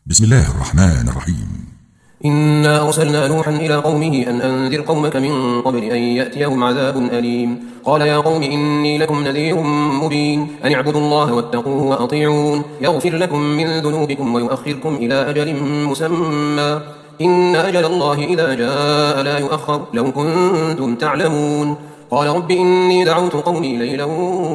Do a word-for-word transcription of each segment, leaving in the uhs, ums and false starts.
بسم الله الرحمن الرحيم. إنا أرسلنا نوحا إلى قومه أن أنذر قومك من قبل أن يأتيهم عذاب أليم. قال يا قوم إني لكم نذير مبين أن اعبدوا الله واتقوه وأطيعون يغفر لكم من ذنوبكم ويؤخركم إلى أجل مسمى إن أجل الله إذا جاء لا يؤخر لو كنتم تعلمون. قال رب إني دعوت قومي ليلا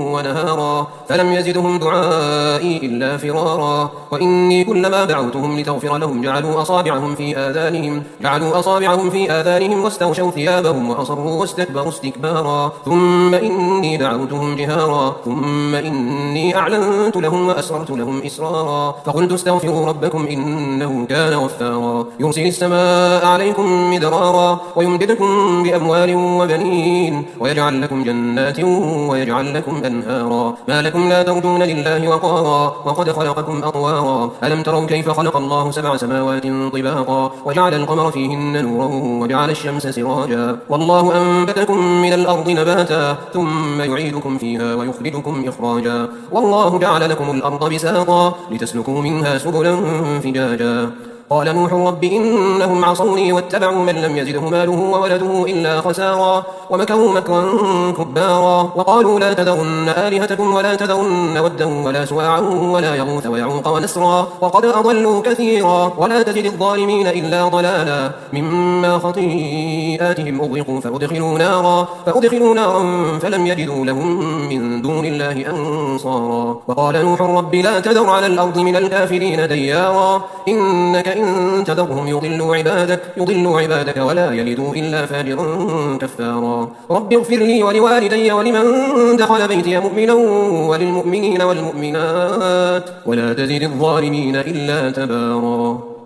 ونهارا فلم يزدهم دعائي إلا فرارا وإني كلما دعوتهم لتغفر لهم جعلوا أصابعهم في آذانهم جعلوا أصابعهم في آذانهم واستغشوا ثيابهم وأصروا واستكبروا استكبارا ثم إني دعوتهم جهارا ثم إني أعلنت لهم وأسررت لهم إسرارا فقلت استغفروا ربكم إنه كان غفارا يرسل السماء عليكم مدرارا ويمددكم بأموال وبنين ويجعل لكم جنات ويجعل لكم أنهارا ما لكم لا ترجون لله وقارا وقد خلقكم أطوارا ألم تروا كيف خلق الله سبع سماوات طباقا وجعل القمر فيهن نورا وجعل الشمس سراجا والله أنبتكم من الأرض نباتا ثم يعيدكم فيها ويخرجكم إخراجا والله جعل لكم الأرض بساطا لتسلكوا منها سبلا فجاجا. قال نوح رب إنهم عصوني واتبعوا من لم يزده ماله وولده إلا خسارا ومكروا مكرا كبارا وقالوا لا تذرن آلهتكم ولا تذرن ودا ولا سواعا ولا يغوث ويعوق ونسرا وقد أضلوا كثيرا ولا تزد الظالمين إلا ضلالا مما خطيئاتهم أغرقوا فأدخلوا نارا فأدخلوا نارا فلم يجدوا لهم من دون الله أنصارا. وقال نوح رب لا تذر على الأرض من الكافرين ديارا إنك إن تذرهم يضلوا عبادك يضلوا عبادك ولا يلدوا إلا فاجرا كفارا. رب اغفر لي ولوالدي ولمن دخل بيتي مؤمنا وللمؤمنين والمؤمنات ولا تزد الظالمين إلا تبارا.